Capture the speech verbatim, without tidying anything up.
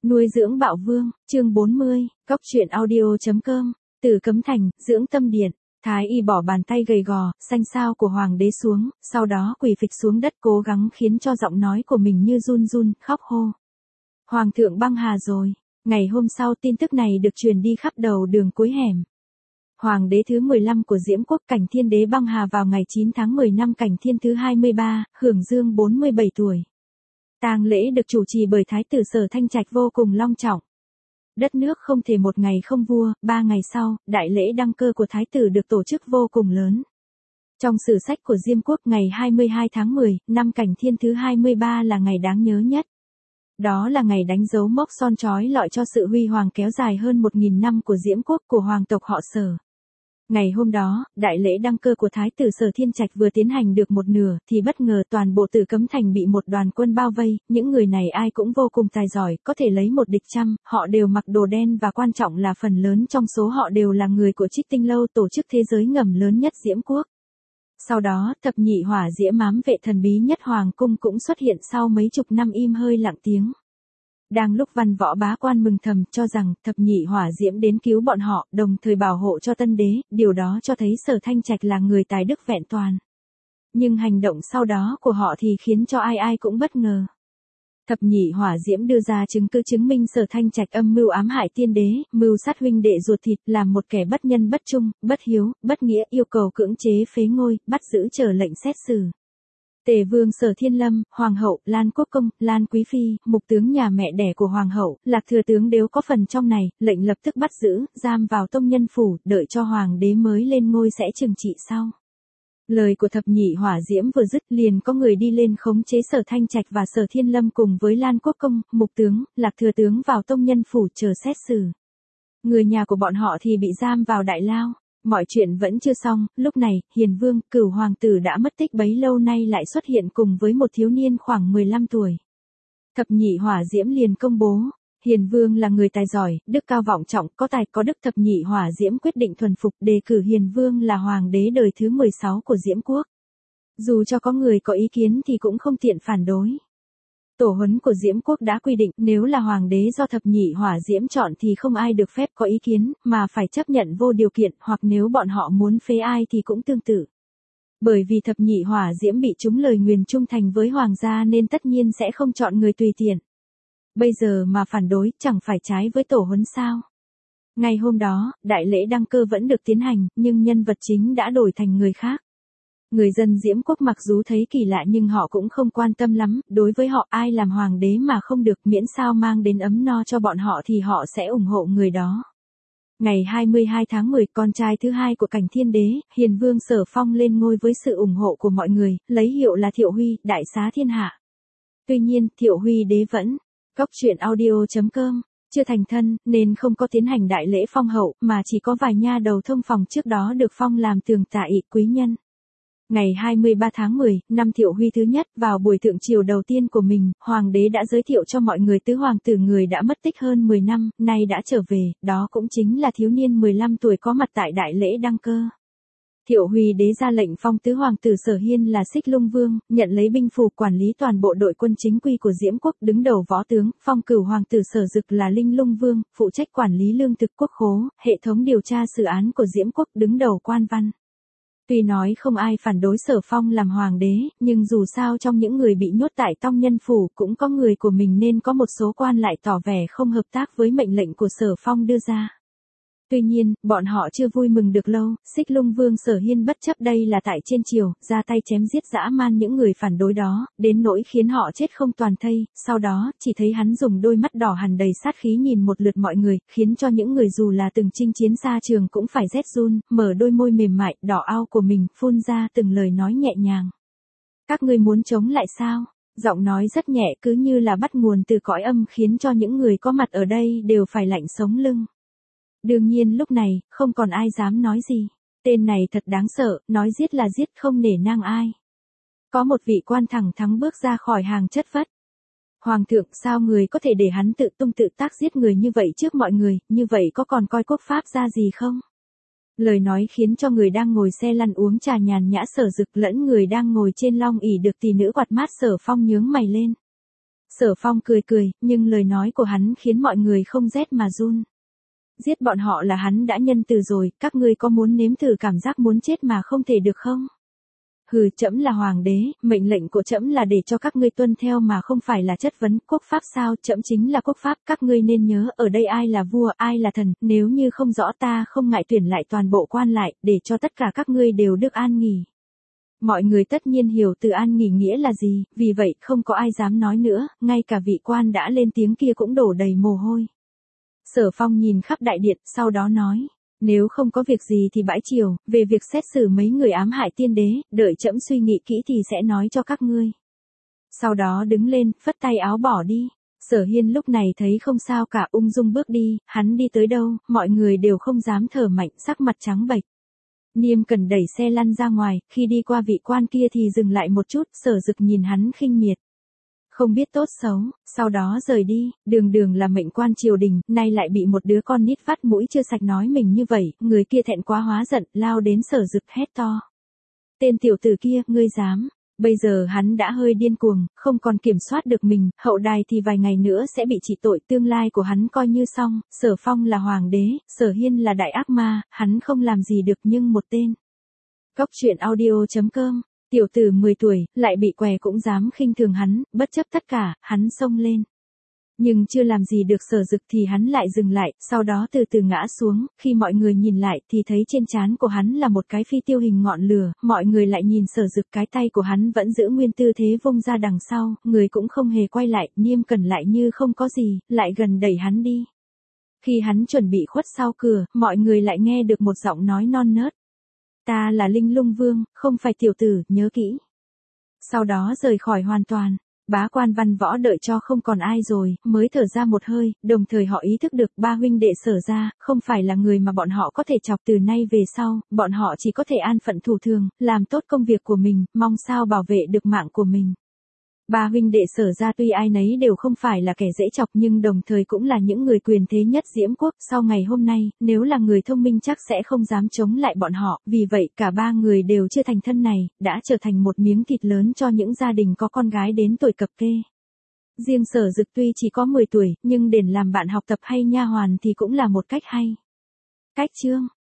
Nuôi dưỡng bạo vương, chương bốn mươi, cốc truyện audio.com, từ Cấm Thành, dưỡng tâm điện. Thái y bỏ bàn tay gầy gò, xanh xao của hoàng đế xuống, sau đó quỳ phịch xuống đất cố gắng khiến cho giọng nói của mình như run run, khóc hô. Hoàng thượng băng hà rồi. Ngày hôm sau tin tức này được truyền đi khắp đầu đường cuối hẻm. Hoàng đế thứ mười lăm của Diễm Quốc Cảnh Thiên Đế băng hà vào ngày chín tháng mười năm Cảnh Thiên thứ hai mươi ba, hưởng dương bốn mươi bảy tuổi. Tang lễ được chủ trì bởi Thái tử Sở Thanh Trạch vô cùng long trọng. Đất nước không thể một ngày không vua, ba ngày sau, đại lễ đăng cơ của Thái tử được tổ chức vô cùng lớn. Trong sử sách của Diêm Quốc ngày hai mươi hai tháng mười, năm Cảnh Thiên thứ hai mươi ba là ngày đáng nhớ nhất. Đó là ngày đánh dấu mốc son chói lọi cho sự huy hoàng kéo dài hơn một nghìn năm của Diễm Quốc của hoàng tộc họ Sở. Ngày hôm đó, đại lễ đăng cơ của Thái tử Sở Thiên Trạch vừa tiến hành được một nửa, thì bất ngờ toàn bộ Tử Cấm Thành bị một đoàn quân bao vây, những người này ai cũng vô cùng tài giỏi, có thể lấy một địch trăm, họ đều mặc đồ đen và quan trọng là phần lớn trong số họ đều là người của Trích Tinh Lâu, tổ chức thế giới ngầm lớn nhất Diễm Quốc. Sau đó, thập nhị hỏa diễm ám vệ thần bí nhất hoàng cung cũng xuất hiện sau mấy chục năm im hơi lặng tiếng. Đang lúc văn võ bá quan mừng thầm cho rằng thập nhị hỏa diễm đến cứu bọn họ, đồng thời bảo hộ cho tân đế, điều đó cho thấy Sở Thanh Trạch là người tài đức vẹn toàn. Nhưng hành động sau đó của họ thì khiến cho ai ai cũng bất ngờ. Thập nhị hỏa diễm đưa ra chứng cứ chứng minh Sở Thanh Trạch âm mưu ám hại tiên đế, mưu sát huynh đệ ruột thịt, làm một kẻ bất nhân bất trung, bất hiếu, bất nghĩa, yêu cầu cưỡng chế phế ngôi, bắt giữ chờ lệnh xét xử. Tề vương Sở Thiên Lâm, hoàng hậu, Lan Quốc Công, Lan Quý Phi, mục tướng nhà mẹ đẻ của hoàng hậu, Lạc thừa tướng đều có phần trong này, lệnh lập tức bắt giữ, giam vào tông nhân phủ, đợi cho hoàng đế mới lên ngôi sẽ trừng trị sau. Lời của thập nhị hỏa diễm vừa dứt liền có người đi lên khống chế Sở Thanh Trạch và Sở Thiên Lâm cùng với Lan Quốc Công, mục tướng, Lạc thừa tướng vào tông nhân phủ chờ xét xử. Người nhà của bọn họ thì bị giam vào đại lao. Mọi chuyện vẫn chưa xong, lúc này, Hiền Vương, cửu hoàng tử đã mất tích bấy lâu nay lại xuất hiện cùng với một thiếu niên khoảng mười lăm tuổi. Thập nhị hỏa diễm liền công bố, Hiền Vương là người tài giỏi, đức cao vọng trọng, có tài có đức. Thập nhị hỏa diễm quyết định thuần phục đề cử Hiền Vương là hoàng đế đời thứ mười sáu của Diễm Quốc. Dù cho có người có ý kiến thì cũng không tiện phản đối. Tổ huấn của Diễm Quốc đã quy định nếu là hoàng đế do thập nhị hỏa diễm chọn thì không ai được phép có ý kiến, mà phải chấp nhận vô điều kiện, hoặc nếu bọn họ muốn phế ai thì cũng tương tự. Bởi vì thập nhị hỏa diễm bị trúng lời nguyền trung thành với hoàng gia nên tất nhiên sẽ không chọn người tùy tiện. Bây giờ mà phản đối chẳng phải trái với tổ huấn sao? Ngày hôm đó, đại lễ đăng cơ vẫn được tiến hành, nhưng nhân vật chính đã đổi thành người khác. Người dân Diễm Quốc mặc dù thấy kỳ lạ nhưng họ cũng không quan tâm lắm, đối với họ ai làm hoàng đế mà không được, miễn sao mang đến ấm no cho bọn họ thì họ sẽ ủng hộ người đó. Ngày hai mươi hai tháng mười, con trai thứ hai của Cảnh Thiên Đế, Hiền Vương Sở Phong lên ngôi với sự ủng hộ của mọi người, lấy hiệu là Thiệu Huy, đại xá thiên hạ. Tuy nhiên, Thiệu Huy đế vẫn, cốc truyện audio.com, chưa thành thân, nên không có tiến hành đại lễ phong hậu, mà chỉ có vài nha đầu thông phòng trước đó được phong làm tường tạ ị quý nhân. Ngày hai mươi ba tháng mười, năm Thiệu Huy thứ nhất, vào buổi thượng triều đầu tiên của mình, hoàng đế đã giới thiệu cho mọi người tứ hoàng tử người đã mất tích hơn mười năm, nay đã trở về, đó cũng chính là thiếu niên mười lăm tuổi có mặt tại đại lễ đăng cơ. Thiệu Huy đế ra lệnh phong tứ hoàng tử Sở Hiên là Xích Lung Vương, nhận lấy binh phù quản lý toàn bộ đội quân chính quy của Diễm Quốc, đứng đầu võ tướng, phong cửu hoàng tử Sở Dực là Linh Lung Vương, phụ trách quản lý lương thực quốc khố, hệ thống điều tra xử án của Diễm Quốc, đứng đầu quan văn. Tuy nói không ai phản đối Sở Phong làm hoàng đế, nhưng dù sao trong những người bị nhốt tại tông nhân phủ cũng có người của mình nên có một số quan lại tỏ vẻ không hợp tác với mệnh lệnh của Sở Phong đưa ra. Tuy nhiên, bọn họ chưa vui mừng được lâu, Xích Lung Vương Sở Hiên bất chấp đây là tại trên triều, ra tay chém giết dã man những người phản đối đó, đến nỗi khiến họ chết không toàn thây, sau đó, chỉ thấy hắn dùng đôi mắt đỏ hằn đầy sát khí nhìn một lượt mọi người, khiến cho những người dù là từng chinh chiến xa trường cũng phải rét run, mở đôi môi mềm mại, đỏ ao của mình, phun ra từng lời nói nhẹ nhàng. Các ngươi muốn chống lại sao? Giọng nói rất nhẹ cứ như là bắt nguồn từ cõi âm khiến cho những người có mặt ở đây đều phải lạnh sống lưng. Đương nhiên lúc này, không còn ai dám nói gì. Tên này thật đáng sợ, nói giết là giết không nể nang ai. Có một vị quan thẳng thắn bước ra khỏi hàng chất vấn. Hoàng thượng, sao người có thể để hắn tự tung tự tác giết người như vậy trước mọi người, như vậy có còn coi quốc pháp ra gì không? Lời nói khiến cho người đang ngồi xe lăn uống trà nhàn nhã Sở Dực lẫn người đang ngồi trên long ỷ được tỷ nữ quạt mát Sở Phong nhướng mày lên. Sở Phong cười cười, nhưng lời nói của hắn khiến mọi người không rét mà run. Giết bọn họ là hắn đã nhân từ rồi, các ngươi có muốn nếm thử cảm giác muốn chết mà không thể được không? Hừ, trẫm là hoàng đế, mệnh lệnh của trẫm là để cho các ngươi tuân theo mà không phải là chất vấn. Quốc pháp sao? Trẫm chính là quốc pháp, các ngươi nên nhớ ở đây ai là vua, ai là thần, nếu như không rõ ta không ngại tuyển lại toàn bộ quan lại, để cho tất cả các ngươi đều được an nghỉ. Mọi người tất nhiên hiểu từ an nghỉ nghĩa là gì, vì vậy không có ai dám nói nữa, ngay cả vị quan đã lên tiếng kia cũng đổ đầy mồ hôi. Sở Phong nhìn khắp đại điện, sau đó nói, nếu không có việc gì thì bãi triều, về việc xét xử mấy người ám hại tiên đế, đợi trẫm suy nghĩ kỹ thì sẽ nói cho các ngươi. Sau đó đứng lên, phất tay áo bỏ đi. Sở Hiên lúc này thấy không sao cả, ung dung bước đi, hắn đi tới đâu, mọi người đều không dám thở mạnh, sắc mặt trắng bệch. Niêm Cẩn đẩy xe lăn ra ngoài, khi đi qua vị quan kia thì dừng lại một chút, Sở Dực nhìn hắn khinh miệt. Không biết tốt xấu, sau đó rời đi, đường đường là mệnh quan triều đình, nay lại bị một đứa con nít vắt mũi chưa sạch nói mình như vậy, người kia thẹn quá hóa giận, lao đến Sở Dực hét to. Tên tiểu tử kia, ngươi dám, bây giờ hắn đã hơi điên cuồng, không còn kiểm soát được mình, hậu đài thì vài ngày nữa sẽ bị trị tội, tương lai của hắn coi như xong. Sở Phong là hoàng đế, Sở Hiên là đại ác ma, hắn không làm gì được nhưng một tên. Cóc truyện audio chấm com. Tiểu tử mười tuổi, lại bị què cũng dám khinh thường hắn, bất chấp tất cả, hắn xông lên. Nhưng chưa làm gì được Sở Dực thì hắn lại dừng lại, sau đó từ từ ngã xuống, khi mọi người nhìn lại thì thấy trên trán của hắn là một cái phi tiêu hình ngọn lửa, mọi người lại nhìn Sở Dực, cái tay của hắn vẫn giữ nguyên tư thế vung ra đằng sau, người cũng không hề quay lại, Niêm Cẩn lại như không có gì, lại gần đẩy hắn đi. Khi hắn chuẩn bị khuất sau cửa, mọi người lại nghe được một giọng nói non nớt. Ta là Linh Lung Vương, không phải tiểu tử, nhớ kỹ. Sau đó rời khỏi hoàn toàn, bá quan văn võ đợi cho không còn ai rồi, mới thở ra một hơi, đồng thời họ ý thức được ba huynh đệ Sở ra, không phải là người mà bọn họ có thể chọc từ nay về sau, bọn họ chỉ có thể an phận thủ thường, làm tốt công việc của mình, mong sao bảo vệ được mạng của mình. Ba huynh đệ Sở ra tuy ai nấy đều không phải là kẻ dễ chọc nhưng đồng thời cũng là những người quyền thế nhất Diễm Quốc, sau ngày hôm nay, nếu là người thông minh chắc sẽ không dám chống lại bọn họ, vì vậy cả ba người đều chưa thành thân này, đã trở thành một miếng thịt lớn cho những gia đình có con gái đến tuổi cập kê. Riêng Sở Dực tuy chỉ có mười tuổi, nhưng để làm bạn học tập hay nha hoàn thì cũng là một cách hay. Cách chương